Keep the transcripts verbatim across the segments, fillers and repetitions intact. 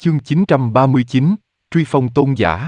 Chương chín trăm ba mươi chín, Truy phong tôn giả.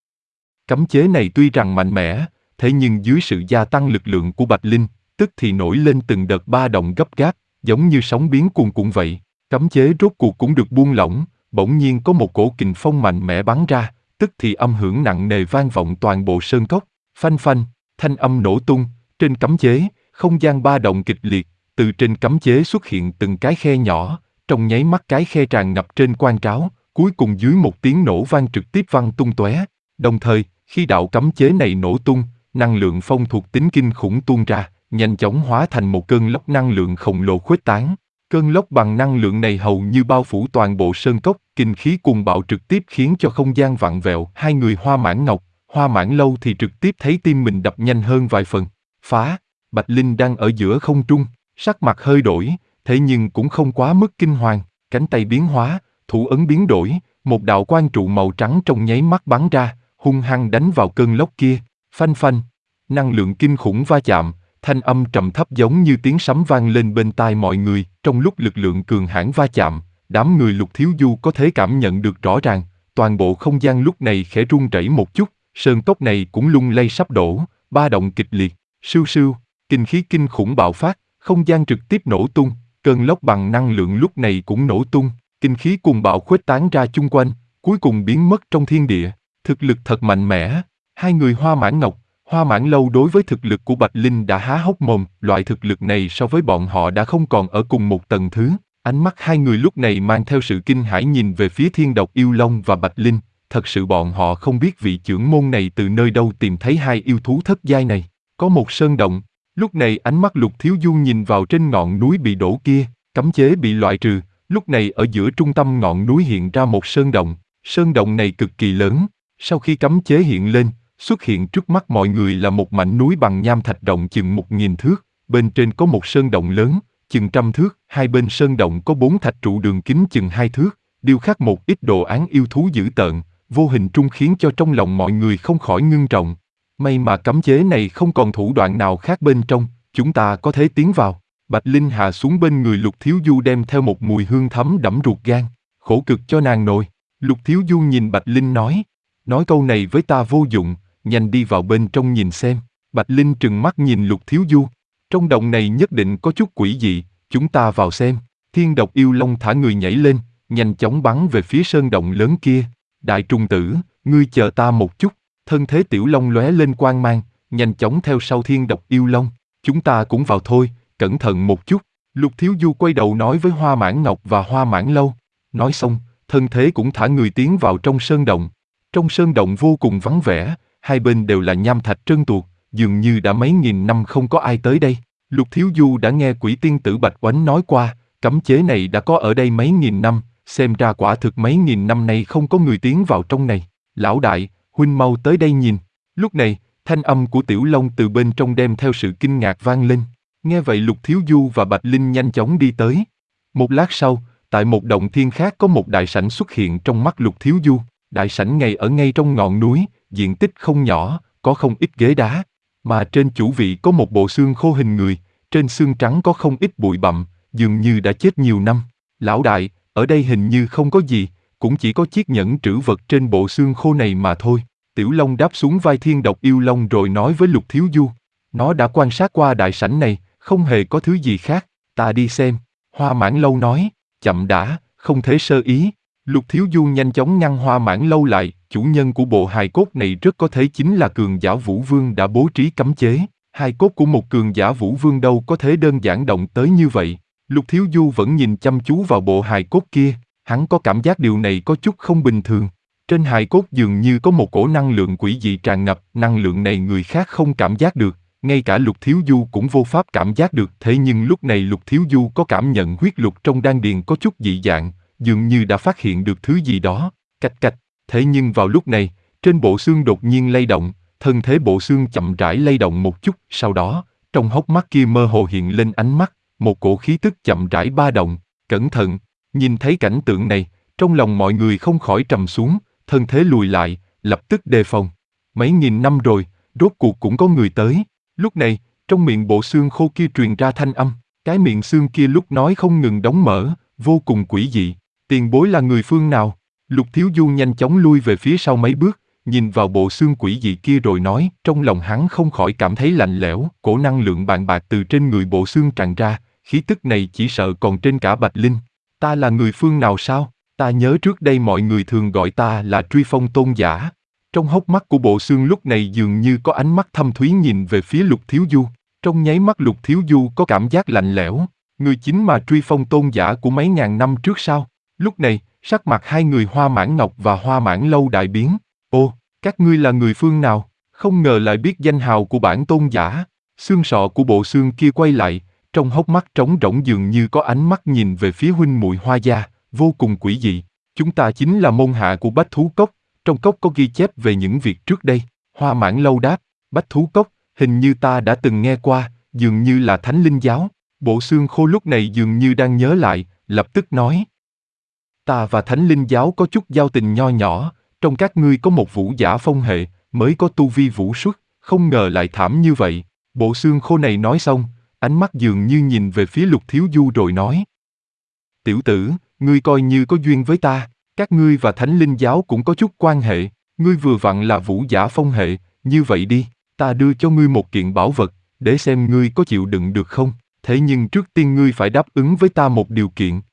Cấm chế này tuy rằng mạnh mẽ, thế nhưng dưới sự gia tăng lực lượng của Bạch Linh, tức thì nổi lên từng đợt ba động gấp gáp, giống như sóng biến cuồn cuộn vậy. Cấm chế rốt cuộc cũng được buông lỏng, bỗng nhiên có một cổ kình phong mạnh mẽ bắn ra, tức thì âm hưởng nặng nề vang vọng toàn bộ sơn cốc. Phanh phanh, thanh âm nổ tung, trên cấm chế, không gian ba động kịch liệt, từ trên cấm chế xuất hiện từng cái khe nhỏ, trong nháy mắt cái khe tràn ngập trên quan tráo, cuối cùng dưới một tiếng nổ vang trực tiếp văng tung tóe. Đồng thời, khi đạo cấm chế này nổ tung, năng lượng phong thuộc tính kinh khủng tuôn ra, nhanh chóng hóa thành một cơn lốc năng lượng khổng lồ khuếch tán. Cơn lốc bằng năng lượng này hầu như bao phủ toàn bộ sơn cốc, kinh khí cuồng bạo trực tiếp khiến cho không gian vặn vẹo. Hai người Hoa Mãn Ngọc, Hoa Mãn Lâu thì trực tiếp thấy tim mình đập nhanh hơn vài phần. Phá, Bạch Linh đang ở giữa không trung, sắc mặt hơi đổi, thế nhưng cũng không quá mức kinh hoàng, cánh tay biến hóa, thủ ấn biến đổi, một đạo quang trụ màu trắng trong nháy mắt bắn ra, hung hăng đánh vào cơn lốc kia. Phanh phanh, năng lượng kinh khủng va chạm, thanh âm trầm thấp giống như tiếng sấm vang lên bên tai mọi người. Trong lúc lực lượng cường hãn va chạm, đám người Lục Thiếu Du có thể cảm nhận được rõ ràng, toàn bộ không gian lúc này khẽ rung rẩy một chút, sơn cốc này cũng lung lay sắp đổ, ba động kịch liệt, sưu sưu, kinh khí kinh khủng bạo phát, không gian trực tiếp nổ tung, cơn lốc bằng năng lượng lúc này cũng nổ tung, kinh khí cuồng bạo khuếch tán ra chung quanh, cuối cùng biến mất trong thiên địa. Thực lực thật mạnh mẽ. Hai người Hoa Mãn Ngọc, Hoa Mãn Lâu đối với thực lực của Bạch Linh đã há hốc mồm, loại thực lực này so với bọn họ đã không còn ở cùng một tầng thứ. Ánh mắt hai người lúc này mang theo sự kinh hãi nhìn về phía Thiên Độc Yêu Long và Bạch Linh, thật sự bọn họ không biết vị trưởng môn này từ nơi đâu tìm thấy hai yêu thú thất giai này. Có một sơn động, lúc này ánh mắt Lục Thiếu Du nhìn vào trên ngọn núi bị đổ kia, cấm chế bị loại trừ, lúc này ở giữa trung tâm ngọn núi hiện ra một sơn động, sơn động này cực kỳ lớn, sau khi cấm chế hiện lên, xuất hiện trước mắt mọi người là một mảnh núi bằng nham thạch rộng chừng một nghìn thước, bên trên có một sơn động lớn, chừng trăm thước, hai bên sơn động có bốn thạch trụ đường kính chừng hai thước, điêu khắc một ít đồ án yêu thú dữ tợn, vô hình trung khiến cho trong lòng mọi người không khỏi ngưng trọng. May mà cấm chế này không còn thủ đoạn nào khác bên trong, chúng ta có thể tiến vào. Bạch Linh hạ xuống bên người Lục Thiếu Du đem theo một mùi hương thấm đẫm ruột gan, khổ cực cho nàng nồi. Lục Thiếu Du nhìn Bạch Linh nói, nói câu này với ta vô dụng, nhanh đi vào bên trong nhìn xem. Bạch Linh trừng mắt nhìn Lục Thiếu Du, trong động này nhất định có chút quỷ dị, chúng ta vào xem. Thiên Độc Yêu Long thả người nhảy lên, nhanh chóng bắn về phía sơn động lớn kia. Đại trùng tử, ngươi chờ ta một chút. Thân thế Tiểu Long lóe lên quang mang, nhanh chóng theo sau Thiên Độc Yêu Long. Chúng ta cũng vào thôi, cẩn thận một chút. Lục Thiếu Du quay đầu nói với Hoa Mãn Ngọc và Hoa Mãn Lâu. Nói xong, thân thế cũng thả người tiến vào trong sơn động. Trong sơn động vô cùng vắng vẻ, hai bên đều là nham thạch trơn tuột, dường như đã mấy nghìn năm không có ai tới đây. Lục Thiếu Du đã nghe Quỷ Tiên Tử Bạch Oánh nói qua, cấm chế này đã có ở đây mấy nghìn năm, xem ra quả thực mấy nghìn năm nay không có người tiến vào trong này. Lão đại, huynh mau tới đây nhìn. Lúc này, thanh âm của Tiểu Long từ bên trong đem theo sự kinh ngạc vang lên. Nghe vậy Lục Thiếu Du và Bạch Linh nhanh chóng đi tới. Một lát sau, tại một động thiên khác có một đại sảnh xuất hiện trong mắt Lục Thiếu Du. Đại sảnh ngay ở ngay trong ngọn núi, diện tích không nhỏ, có không ít ghế đá. Mà trên chủ vị có một bộ xương khô hình người, trên xương trắng có không ít bụi bặm, dường như đã chết nhiều năm. Lão đại, ở đây hình như không có gì, cũng chỉ có chiếc nhẫn trữ vật trên bộ xương khô này mà thôi. Tiểu Long đáp xuống vai Thiên Độc Yêu Long rồi nói với Lục Thiếu Du. Nó đã quan sát qua đại sảnh này, không hề có thứ gì khác, ta đi xem. Hoa Mãn Lâu nói, chậm đã, không thể sơ ý. Lục Thiếu Du nhanh chóng ngăn Hoa Mãn Lâu lại, chủ nhân của bộ hài cốt này rất có thể chính là cường giả Vũ Vương đã bố trí cấm chế. Hài cốt của một cường giả Vũ Vương đâu có thể đơn giản động tới như vậy. Lục Thiếu Du vẫn nhìn chăm chú vào bộ hài cốt kia, hắn có cảm giác điều này có chút không bình thường. Trên hài cốt dường như có một cổ năng lượng quỷ dị tràn ngập, năng lượng này người khác không cảm giác được, ngay cả Lục Thiếu Du cũng vô pháp cảm giác được. Thế nhưng lúc này Lục Thiếu Du có cảm nhận huyết lục trong đan điền có chút dị dạng, dường như đã phát hiện được thứ gì đó, cạch cạch. Thế nhưng vào lúc này, trên bộ xương đột nhiên lay động, thân thế bộ xương chậm rãi lay động một chút, sau đó, trong hốc mắt kia mơ hồ hiện lên ánh mắt, một cổ khí tức chậm rãi ba động. Cẩn thận, nhìn thấy cảnh tượng này, trong lòng mọi người không khỏi trầm xuống, thân thế lùi lại, lập tức đề phòng. Mấy nghìn năm rồi, rốt cuộc cũng có người tới. Lúc này, trong miệng bộ xương khô kia truyền ra thanh âm, cái miệng xương kia lúc nói không ngừng đóng mở, vô cùng quỷ dị. Tiền bối là người phương nào? Lục Thiếu Du nhanh chóng lui về phía sau mấy bước, nhìn vào bộ xương quỷ dị kia rồi nói, trong lòng hắn không khỏi cảm thấy lạnh lẽo, cổ năng lượng bàn bạc từ trên người bộ xương tràn ra, khí tức này chỉ sợ còn trên cả Bạch Linh. Ta là người phương nào sao? Ta nhớ trước đây mọi người thường gọi ta là Truy Phong Tôn Giả. Trong hốc mắt của bộ xương lúc này dường như có ánh mắt thâm thúy nhìn về phía Lục Thiếu Du. Trong nháy mắt Lục Thiếu Du có cảm giác lạnh lẽo, người chính mà Truy Phong Tôn Giả của mấy ngàn năm trước sao? Lúc này, sắc mặt hai người Hoa Mãn Ngọc và Hoa Mãn Lâu đại biến. Ô, các ngươi là người phương nào? Không ngờ lại biết danh hào của bản tôn giả. Xương sọ của bộ xương kia quay lại, trong hốc mắt trống rỗng dường như có ánh mắt nhìn về phía huynh muội Hoa gia, vô cùng quỷ dị. Chúng ta chính là môn hạ của Bách Thú Cốc, trong cốc có ghi chép về những việc trước đây. Hoa Mãn Lâu đáp, Bách Thú Cốc, hình như ta đã từng nghe qua, dường như là Thánh Linh Giáo. Bộ xương khô lúc này dường như đang nhớ lại, lập tức nói. Ta và Thánh Linh Giáo có chút giao tình nho nhỏ, trong các ngươi có một vũ giả phong hệ, mới có tu vi vũ xuất, không ngờ lại thảm như vậy. Bộ xương khô này nói xong, ánh mắt dường như nhìn về phía Lục Thiếu Du rồi nói. Tiểu tử, ngươi coi như có duyên với ta, các ngươi và Thánh Linh Giáo cũng có chút quan hệ, ngươi vừa vặn là vũ giả phong hệ, như vậy đi, ta đưa cho ngươi một kiện bảo vật, để xem ngươi có chịu đựng được không, thế nhưng trước tiên ngươi phải đáp ứng với ta một điều kiện.